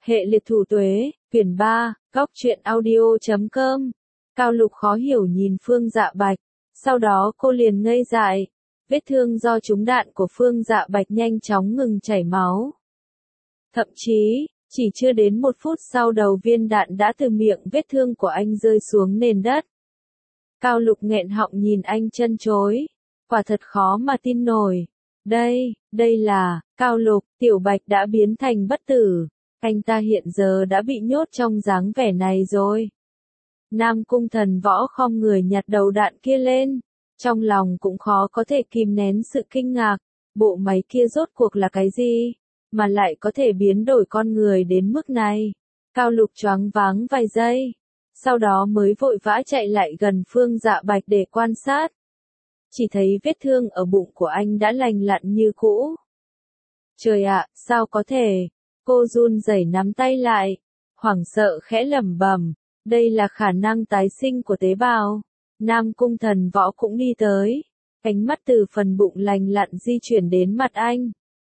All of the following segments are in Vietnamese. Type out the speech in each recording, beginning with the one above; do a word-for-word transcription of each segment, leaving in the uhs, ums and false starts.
Hệ liệt thủ tuế, quyển ba, góc truyện audio chấm com. Cao Lục khó hiểu nhìn Phương Dạ Bạch, sau đó cô liền ngây dại. Vết thương do trúng đạn của Phương Dạ Bạch nhanh chóng ngừng chảy máu. Thậm chí, chỉ chưa đến một phút sau đầu viên đạn đã từ miệng vết thương của anh rơi xuống nền đất. Cao Lục nghẹn họng nhìn anh chân chối. Quả thật khó mà tin nổi. Đây, đây là, Cao Lục, Tiểu Bạch đã biến thành bất tử. Anh ta hiện giờ đã bị nhốt trong dáng vẻ này rồi. Nam Cung Thần Võ khom người nhặt đầu đạn kia lên. Trong lòng cũng khó có thể kìm nén sự kinh ngạc. Bộ máy kia rốt cuộc là cái gì? Mà lại có thể biến đổi con người đến mức này. Cao Lục choáng váng vài giây. Sau đó mới vội vã chạy lại gần Phương Dạ Bạch để quan sát. Chỉ thấy vết thương ở bụng của anh đã lành lặn như cũ. Trời ạ, sao có thể? Cô run rẩy nắm tay lại, hoảng sợ khẽ lẩm bẩm, đây là khả năng tái sinh của tế bào. Nam Cung Thần Võ cũng đi tới, ánh mắt từ phần bụng lành lặn di chuyển đến mặt anh.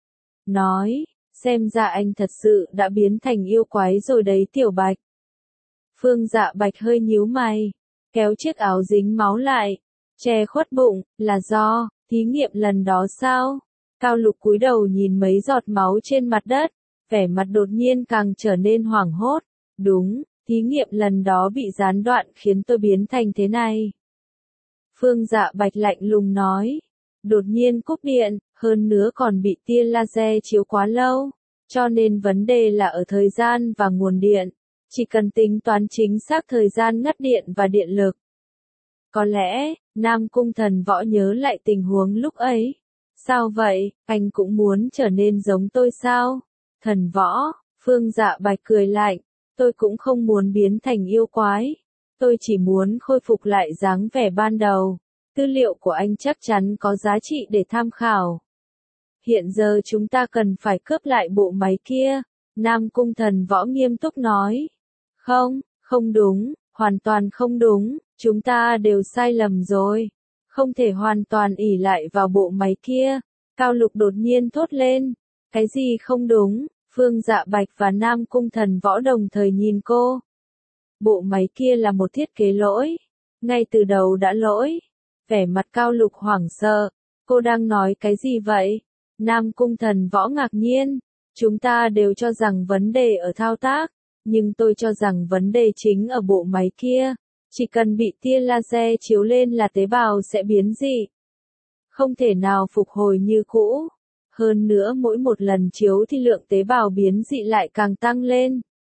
Nói, xem ra anh thật sự đã biến thành yêu quái rồi đấy Tiểu Bạch. Phương Dạ Bạch hơi nhíu mày, kéo chiếc áo dính máu lại, che khuất bụng, là do thí nghiệm lần đó sao? Cao Lục cúi đầu nhìn mấy giọt máu trên mặt đất, vẻ mặt đột nhiên càng trở nên hoảng hốt. Đúng, thí nghiệm lần đó bị gián đoạn khiến tôi biến thành thế này. Phương Dạ Bạch lạnh lùng nói. Đột nhiên cúp điện, hơn nữa còn bị tia laser chiếu quá lâu. Cho nên vấn đề là ở thời gian và nguồn điện. Chỉ cần tính toán chính xác thời gian ngắt điện và điện lực. Có lẽ, Nam Cung Thần Võ nhớ lại tình huống lúc ấy. Sao vậy, anh cũng muốn trở nên giống tôi sao? Thần Võ, Phương Dạ Bạch cười lạnh, tôi cũng không muốn biến thành yêu quái. Tôi chỉ muốn khôi phục lại dáng vẻ ban đầu. Tư liệu của anh chắc chắn có giá trị để tham khảo. Hiện giờ chúng ta cần phải cướp lại bộ máy kia. Nam Cung Thần Võ nghiêm túc nói. Không, không đúng, hoàn toàn không đúng, chúng ta đều sai lầm rồi. Không thể hoàn toàn ỷ lại vào bộ máy kia. Cao Lục đột nhiên thốt lên. Cái gì không đúng? Phương Dạ Bạch và Nam Cung Thần Võ đồng thời nhìn cô. Bộ máy kia là một thiết kế lỗi. Ngay từ đầu đã lỗi. Vẻ mặt Cao Lục hoảng sợ. Cô đang nói cái gì vậy? Nam Cung Thần Võ ngạc nhiên. Chúng ta đều cho rằng vấn đề ở thao tác. Nhưng tôi cho rằng vấn đề chính ở bộ máy kia. Chỉ cần bị tia laser chiếu lên là tế bào sẽ biến dị. Không thể nào phục hồi như cũ. Hơn nữa mỗi một lần chiếu thì lượng tế bào biến dị lại càng tăng lên.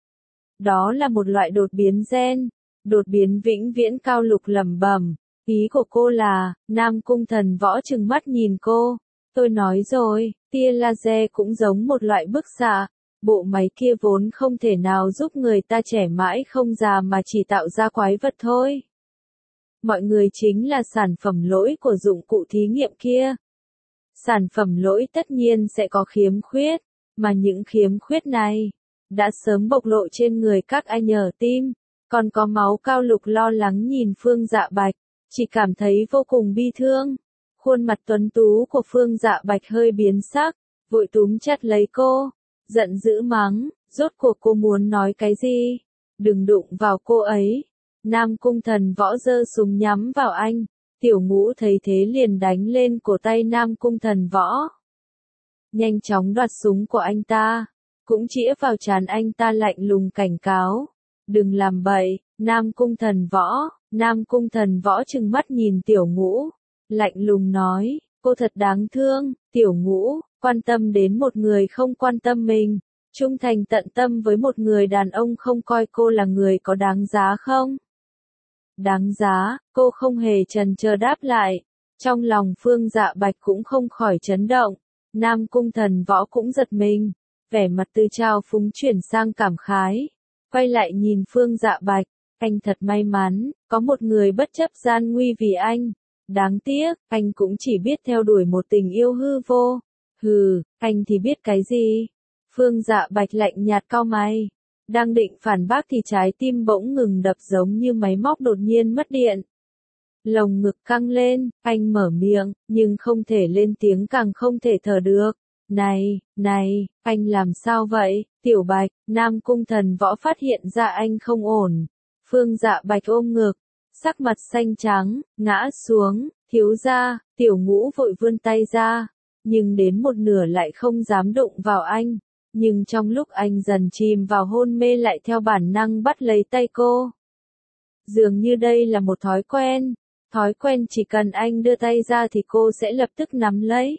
Đó là một loại đột biến gen. Đột biến vĩnh viễn. Cao Lục lẩm bẩm. Ý của cô là, Nam Cung Thần Võ trừng mắt nhìn cô. Tôi nói rồi, tia laser cũng giống một loại bức xạ. Bộ máy kia vốn không thể nào giúp người ta trẻ mãi không già mà chỉ tạo ra quái vật thôi. Mọi người chính là sản phẩm lỗi của dụng cụ thí nghiệm kia. Sản phẩm lỗi tất nhiên sẽ có khiếm khuyết, mà những khiếm khuyết này đã sớm bộc lộ trên người các anh ở tim. Còn có máu. Cao Lục lo lắng nhìn Phương Dạ Bạch, chỉ cảm thấy vô cùng bi thương. Khuôn mặt tuấn tú của Phương Dạ Bạch hơi biến sắc, vội túm chặt lấy cô, giận dữ mắng, rốt cuộc cô muốn nói cái gì? Đừng đụng vào cô ấy. Nam Cung Thần Võ giơ súng nhắm vào anh. Tiểu Ngũ thấy thế liền đánh lên cổ tay Nam Cung Thần Võ. Nhanh chóng đoạt súng của anh ta, cũng chĩa vào trán anh ta lạnh lùng cảnh cáo. Đừng làm bậy, Nam Cung Thần Võ. Nam Cung Thần Võ trừng mắt nhìn Tiểu Ngũ, lạnh lùng nói, cô thật đáng thương. Tiểu Ngũ, quan tâm đến một người không quan tâm mình, trung thành tận tâm với một người đàn ông không coi cô là người có đáng giá không? Đáng giá, cô không hề chần chờ đáp lại. Trong lòng Phương Dạ Bạch cũng không khỏi chấn động. Nam Cung Thần Võ cũng giật mình. Vẻ mặt từ trào phúng chuyển sang cảm khái. Quay lại nhìn Phương Dạ Bạch. Anh thật may mắn, có một người bất chấp gian nguy vì anh. Đáng tiếc, anh cũng chỉ biết theo đuổi một tình yêu hư vô. Hừ, anh thì biết cái gì? Phương Dạ Bạch lạnh nhạt cau mày. Đang định phản bác thì trái tim bỗng ngừng đập giống như máy móc đột nhiên mất điện. Lồng ngực căng lên, anh mở miệng, nhưng không thể lên tiếng càng không thể thở được. Này, này, anh làm sao vậy? Tiểu Bạch, Nam Cung Thần Võ phát hiện ra anh không ổn. Phương Dạ Bạch ôm ngực, sắc mặt xanh trắng, ngã xuống, thiếu gia, Tiểu Ngũ vội vươn tay ra, nhưng đến một nửa lại không dám đụng vào anh. Nhưng trong lúc anh dần chìm vào hôn mê lại theo bản năng bắt lấy tay cô. Dường như đây là một thói quen, thói quen chỉ cần anh đưa tay ra thì cô sẽ lập tức nắm lấy.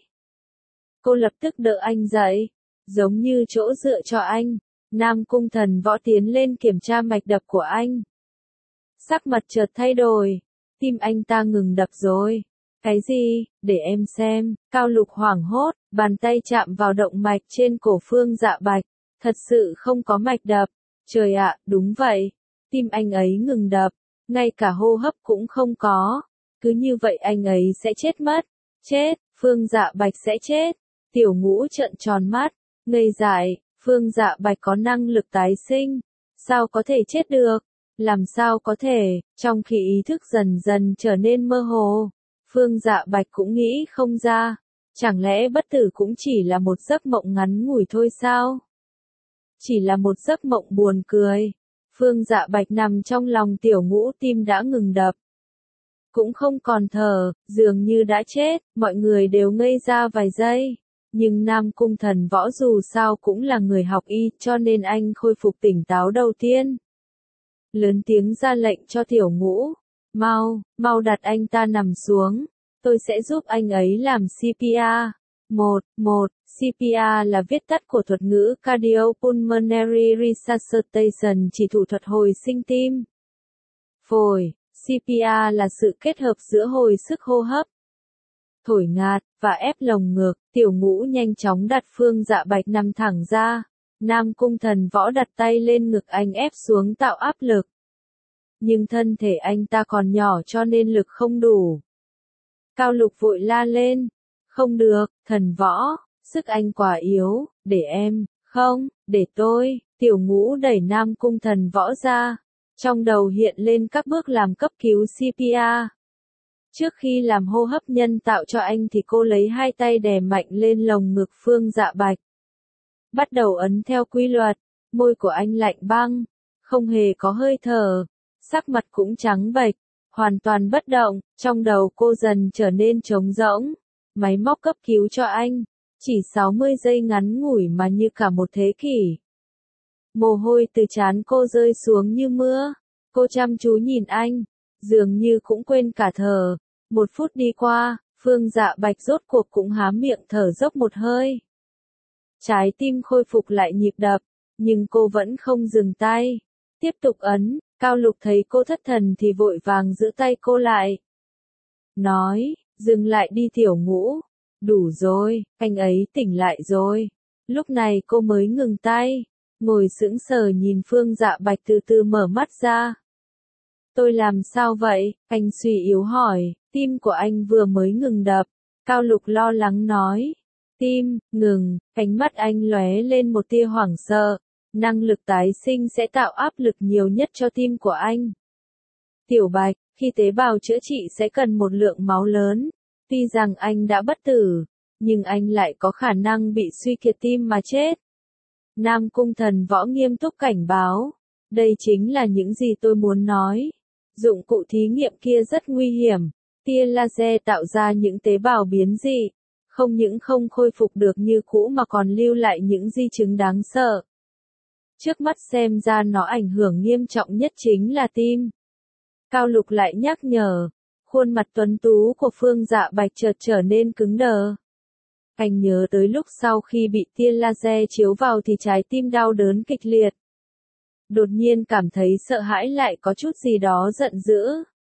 Cô lập tức đỡ anh dậy, giống như chỗ dựa cho anh. Nam Cung Thần Võ tiến lên kiểm tra mạch đập của anh. Sắc mặt chợt thay đổi, tim anh ta ngừng đập rồi. Cái gì, để em xem, Cao Lục hoảng hốt, bàn tay chạm vào động mạch trên cổ Phương Dạ Bạch, thật sự không có mạch đập, trời ạ, đúng vậy, tim anh ấy ngừng đập, ngay cả hô hấp cũng không có, cứ như vậy anh ấy sẽ chết mất, chết, Phương Dạ Bạch sẽ chết, Tiểu Ngũ trợn tròn mắt, ngây dại, Phương Dạ Bạch có năng lực tái sinh, sao có thể chết được, làm sao có thể, trong khi ý thức dần dần trở nên mơ hồ. Phương Dạ Bạch cũng nghĩ không ra, chẳng lẽ bất tử cũng chỉ là một giấc mộng ngắn ngủi thôi sao? Chỉ là một giấc mộng buồn cười. Phương Dạ Bạch nằm trong lòng Tiểu Ngũ, tim đã ngừng đập. Cũng không còn thở, dường như đã chết, mọi người đều ngây ra vài giây. Nhưng Nam Cung Thần Võ dù sao cũng là người học y cho nên anh khôi phục tỉnh táo đầu tiên. Lớn tiếng ra lệnh cho Tiểu Ngũ. Mau, mau đặt anh ta nằm xuống. Tôi sẽ giúp anh ấy làm xê pê rờ. một, một, xê pê rờ là viết tắt của thuật ngữ Cardiopulmonary Resuscitation, chỉ thủ thuật hồi sinh tim. Phổi, xê pê rờ là sự kết hợp giữa hồi sức hô hấp, thổi ngạt, và ép lồng ngực. Tiểu Ngũ nhanh chóng đặt Phương Dạ Bạch nằm thẳng ra. Nam Cung Thần Võ đặt tay lên ngực anh ép xuống tạo áp lực. Nhưng thân thể anh ta còn nhỏ cho nên lực không đủ. Cao Lục vội la lên. Không được, Thần Võ, sức anh quá yếu, để em, không, để tôi. Tiểu Ngũ đẩy Nam Cung Thần Võ ra. Trong đầu hiện lên các bước làm cấp cứu xê pê rờ. Trước khi làm hô hấp nhân tạo cho anh thì cô lấy hai tay đè mạnh lên lồng ngực Phương Dạ Bạch. Bắt đầu ấn theo quy luật, môi của anh lạnh băng, không hề có hơi thở, sắc mặt cũng trắng bệch, hoàn toàn bất động, trong đầu cô dần trở nên trống rỗng. Máy móc cấp cứu cho anh, chỉ sáu mươi giây ngắn ngủi mà như cả một thế kỷ. Mồ hôi từ trán cô rơi xuống như mưa, cô chăm chú nhìn anh, dường như cũng quên cả thở. Một phút đi qua, Phương Dạ Bạch rốt cuộc cũng há miệng thở dốc một hơi. Trái tim khôi phục lại nhịp đập, nhưng cô vẫn không dừng tay. Tiếp tục ấn, Cao Lục thấy cô thất thần thì vội vàng giữ tay cô lại. Nói, dừng lại đi Tiểu Ngũ. Đủ rồi, anh ấy tỉnh lại rồi. Lúc này cô mới ngừng tay, ngồi sững sờ nhìn Phương Dạ Bạch từ từ mở mắt ra. Tôi làm sao vậy? Anh suy yếu hỏi, tim của anh vừa mới ngừng đập. Cao Lục lo lắng nói. Tim, ngừng, ánh mắt anh lóe lên một tia hoảng sợ. Năng lực tái sinh sẽ tạo áp lực nhiều nhất cho tim của anh. Tiểu Bạch, khi tế bào chữa trị sẽ cần một lượng máu lớn. Tuy rằng anh đã bất tử, nhưng anh lại có khả năng bị suy kiệt tim mà chết. Nam Cung Thần Võ nghiêm túc cảnh báo. Đây chính là những gì tôi muốn nói. Dụng cụ thí nghiệm kia rất nguy hiểm. Tia laser tạo ra những tế bào biến dị. Không những không khôi phục được như cũ mà còn lưu lại những di chứng đáng sợ. Trước mắt xem ra nó ảnh hưởng nghiêm trọng nhất chính là tim. Cao Lục lại nhắc nhở. Khuôn mặt tuấn tú của Phương Dạ Bạch chợt trở nên cứng đờ. Anh nhớ tới lúc sau khi bị tia laser chiếu vào thì trái tim đau đớn kịch liệt. Đột nhiên cảm thấy sợ hãi lại có chút gì đó giận dữ.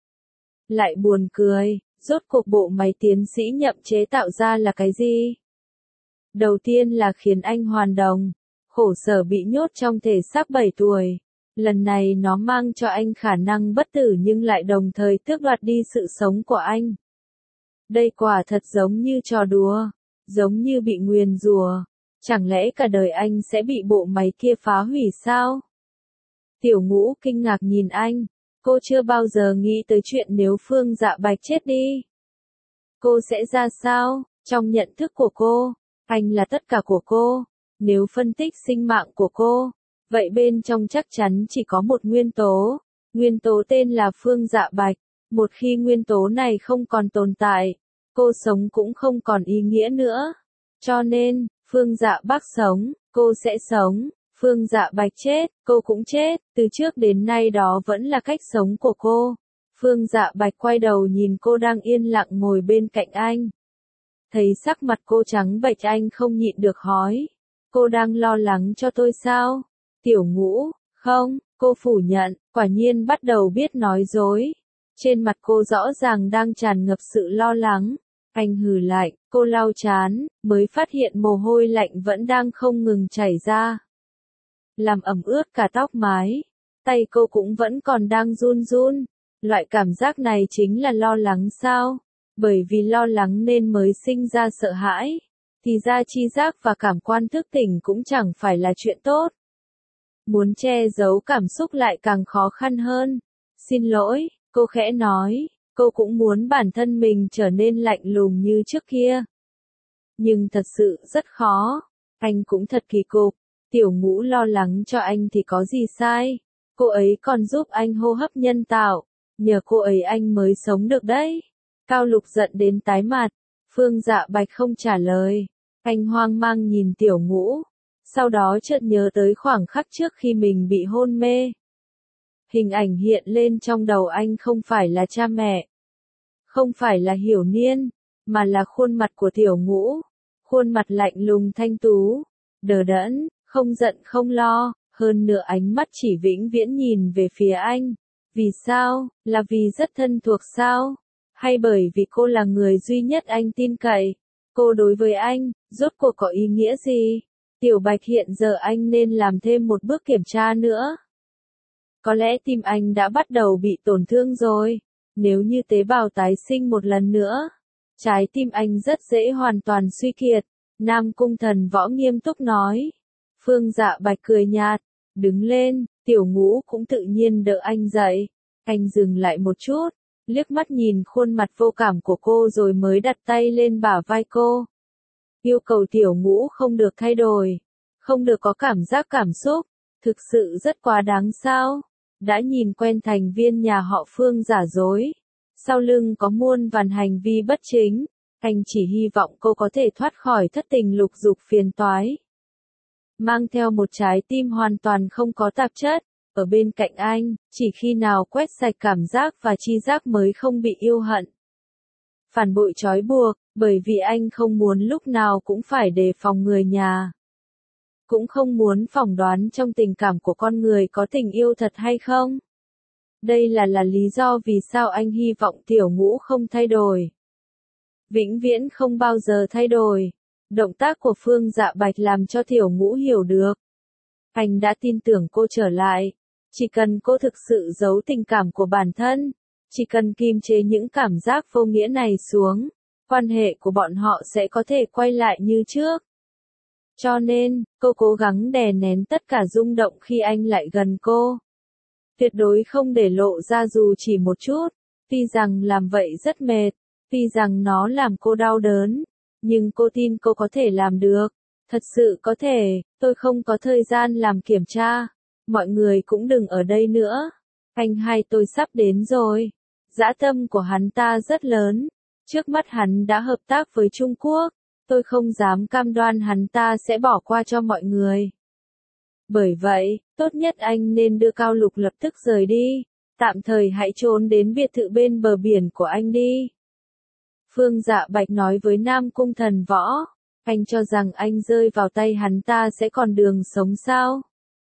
Lại buồn cười, rốt cuộc bộ máy tiến sĩ Nhậm chế tạo ra là cái gì? Đầu tiên là khiến anh hoàn đồng, khổ sở bị nhốt trong thể xác bảy tuổi. Lần này nó mang cho anh khả năng bất tử nhưng lại đồng thời tước đoạt đi sự sống của anh. Đây quả thật giống như trò đùa, giống như bị nguyền rủa. Chẳng lẽ cả đời anh sẽ bị bộ máy kia phá hủy sao? Tiểu Ngũ kinh ngạc nhìn anh, cô chưa bao giờ nghĩ tới chuyện nếu Phương Dạ Bạch chết đi. Cô sẽ ra sao? Trong nhận thức của cô, anh là tất cả của cô. Nếu phân tích sinh mạng của cô, vậy bên trong chắc chắn chỉ có một nguyên tố. Nguyên tố tên là Phương Dạ Bạch. Một khi nguyên tố này không còn tồn tại, cô sống cũng không còn ý nghĩa nữa. Cho nên, Phương Dạ Bác sống, cô sẽ sống. Phương Dạ Bạch chết, cô cũng chết. Từ trước đến nay đó vẫn là cách sống của cô. Phương Dạ Bạch quay đầu nhìn cô đang yên lặng ngồi bên cạnh anh. Thấy sắc mặt cô trắng bệch, anh không nhịn được hỏi. Cô đang lo lắng cho tôi sao? Tiểu Ngũ, không, cô phủ nhận, quả nhiên bắt đầu biết nói dối. Trên mặt cô rõ ràng đang tràn ngập sự lo lắng. Anh hừ lại, cô lau chán, mới phát hiện mồ hôi lạnh vẫn đang không ngừng chảy ra. Làm ẩm ướt cả tóc mái. Tay cô cũng vẫn còn đang run run. Loại cảm giác này chính là lo lắng sao? Bởi vì lo lắng nên mới sinh ra sợ hãi. Thì ra tri giác và cảm quan thức tỉnh cũng chẳng phải là chuyện tốt. Muốn che giấu cảm xúc lại càng khó khăn hơn. Xin lỗi, cô khẽ nói, cô cũng muốn bản thân mình trở nên lạnh lùng như trước kia. Nhưng thật sự rất khó. Anh cũng thật kỳ cục. Tiểu Ngũ lo lắng cho anh thì có gì sai. Cô ấy còn giúp anh hô hấp nhân tạo. Nhờ cô ấy anh mới sống được đấy. Cao Lục giận đến tái mặt. Phương Dạ Bạch không trả lời. Anh hoang mang nhìn Tiểu Ngũ. Sau đó chợt nhớ tới khoảng khắc trước khi mình bị hôn mê. Hình ảnh hiện lên trong đầu anh không phải là cha mẹ. Không phải là Hiểu Niên. Mà là khuôn mặt của Tiểu Ngũ. Khuôn mặt lạnh lùng thanh tú. Đờ đẫn, không giận không lo. Hơn nữa ánh mắt chỉ vĩnh viễn nhìn về phía anh. Vì sao? Là vì rất thân thuộc sao? Hay bởi vì cô là người duy nhất anh tin cậy? Cô đối với anh, rốt cuộc có ý nghĩa gì? Tiểu Bạch, hiện giờ anh nên làm thêm một bước kiểm tra nữa. Có lẽ tim anh đã bắt đầu bị tổn thương rồi. Nếu như tế bào tái sinh một lần nữa, trái tim anh rất dễ hoàn toàn suy kiệt. Nam Cung Thần Võ nghiêm túc nói. Phương Dạ Bạch cười nhạt, đứng lên, Tiểu Ngũ cũng tự nhiên đỡ anh dậy. Anh dừng lại một chút, liếc mắt nhìn khuôn mặt vô cảm của cô rồi mới đặt tay lên bả vai cô. Yêu cầu Tiểu Ngũ không được thay đổi, không được có cảm giác cảm xúc, thực sự rất quá đáng sao? Đã nhìn quen thành viên nhà họ Phương giả dối, sau lưng có muôn vàn hành vi bất chính, anh chỉ hy vọng cô có thể thoát khỏi thất tình lục dục phiền toái. Mang theo một trái tim hoàn toàn không có tạp chất, ở bên cạnh anh, chỉ khi nào quét sạch cảm giác và tri giác mới không bị yêu hận. Phản bội trói buộc, bởi vì anh không muốn lúc nào cũng phải đề phòng người nhà. Cũng không muốn phỏng đoán trong tình cảm của con người có tình yêu thật hay không. Đây là là lý do vì sao anh hy vọng Tiểu Ngũ không thay đổi. Vĩnh viễn không bao giờ thay đổi. Động tác của Phương Dạ Bạch làm cho Tiểu Ngũ hiểu được. Anh đã tin tưởng cô trở lại. Chỉ cần cô thực sự giấu tình cảm của bản thân, chỉ cần kiềm chế những cảm giác vô nghĩa này xuống, quan hệ của bọn họ sẽ có thể quay lại như trước. Cho nên, cô cố gắng đè nén tất cả rung động khi anh lại gần cô. Tuyệt đối không để lộ ra dù chỉ một chút, tuy rằng làm vậy rất mệt, tuy rằng nó làm cô đau đớn, nhưng cô tin cô có thể làm được. Thật sự có thể, tôi không có thời gian làm kiểm tra. Mọi người cũng đừng ở đây nữa. Anh hai tôi sắp đến rồi. Dã tâm của hắn ta rất lớn. Trước mắt hắn đã hợp tác với Trung Quốc. Tôi không dám cam đoan hắn ta sẽ bỏ qua cho mọi người. Bởi vậy, tốt nhất anh nên đưa Cao Lục lập tức rời đi. Tạm thời hãy trốn đến biệt thự bên bờ biển của anh đi. Phương Dạ Bạch nói với Nam Cung Thần Võ. Anh cho rằng anh rơi vào tay hắn ta sẽ còn đường sống sao?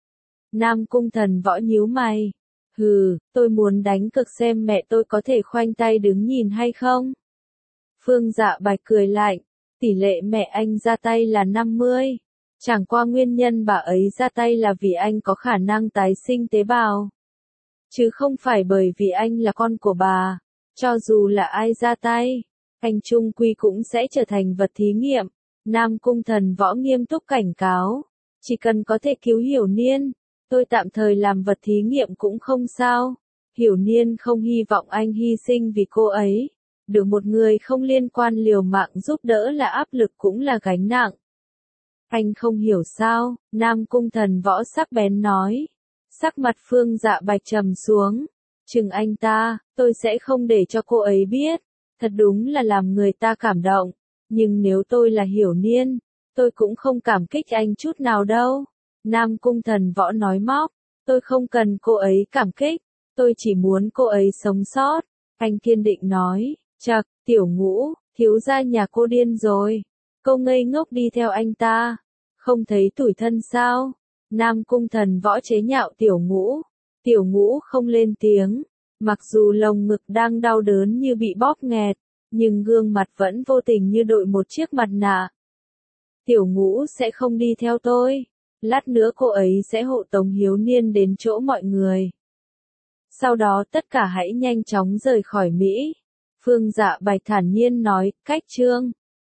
Nam Cung Thần Võ nhíu mày. Hừ, tôi muốn đánh cược xem mẹ tôi có thể khoanh tay đứng nhìn hay không? Phương Dạ Bạch cười lạnh. Tỷ lệ mẹ anh ra tay là năm mươi. Chẳng qua nguyên nhân bà ấy ra tay là vì anh có khả năng tái sinh tế bào. Chứ không phải bởi vì anh là con của bà. Cho dù là ai ra tay, anh chung quy cũng sẽ trở thành vật thí nghiệm. Nam Cung Thần Võ nghiêm túc cảnh cáo. Chỉ cần có thể cứu Hiểu Niên, tôi tạm thời làm vật thí nghiệm cũng không sao. Hiểu Niên không hy vọng anh hy sinh vì cô ấy. Được một người không liên quan liều mạng giúp đỡ là áp lực cũng là gánh nặng. Anh không hiểu sao, Nam Cung Thần Võ sắc bén nói. Sắc mặt Phương Dạ Bạch trầm xuống. Chừng anh ta, tôi sẽ không để cho cô ấy biết. Thật đúng là làm người ta cảm động. Nhưng nếu tôi là Hiểu Niên, tôi cũng không cảm kích anh chút nào đâu. Nam Cung Thần Võ nói móc. Tôi không cần cô ấy cảm kích. Tôi chỉ muốn cô ấy sống sót. Anh kiên định nói. Chậc, Tiểu Ngũ, thiếu gia nhà cô điên rồi. Cô ngây ngốc đi theo anh ta. Không thấy tủi thân sao? Nam Cung Thần Võ chế nhạo Tiểu Ngũ. Tiểu Ngũ không lên tiếng. Mặc dù lồng ngực đang đau đớn như bị bóp nghẹt, nhưng gương mặt vẫn vô tình như đội một chiếc mặt nạ. Tiểu Ngũ sẽ không đi theo tôi. Lát nữa cô ấy sẽ hộ tống Hiếu Niên đến chỗ mọi người. Sau đó tất cả hãy nhanh chóng rời khỏi Mỹ. Phương Dạ Bạch thản nhiên nói, cách chương.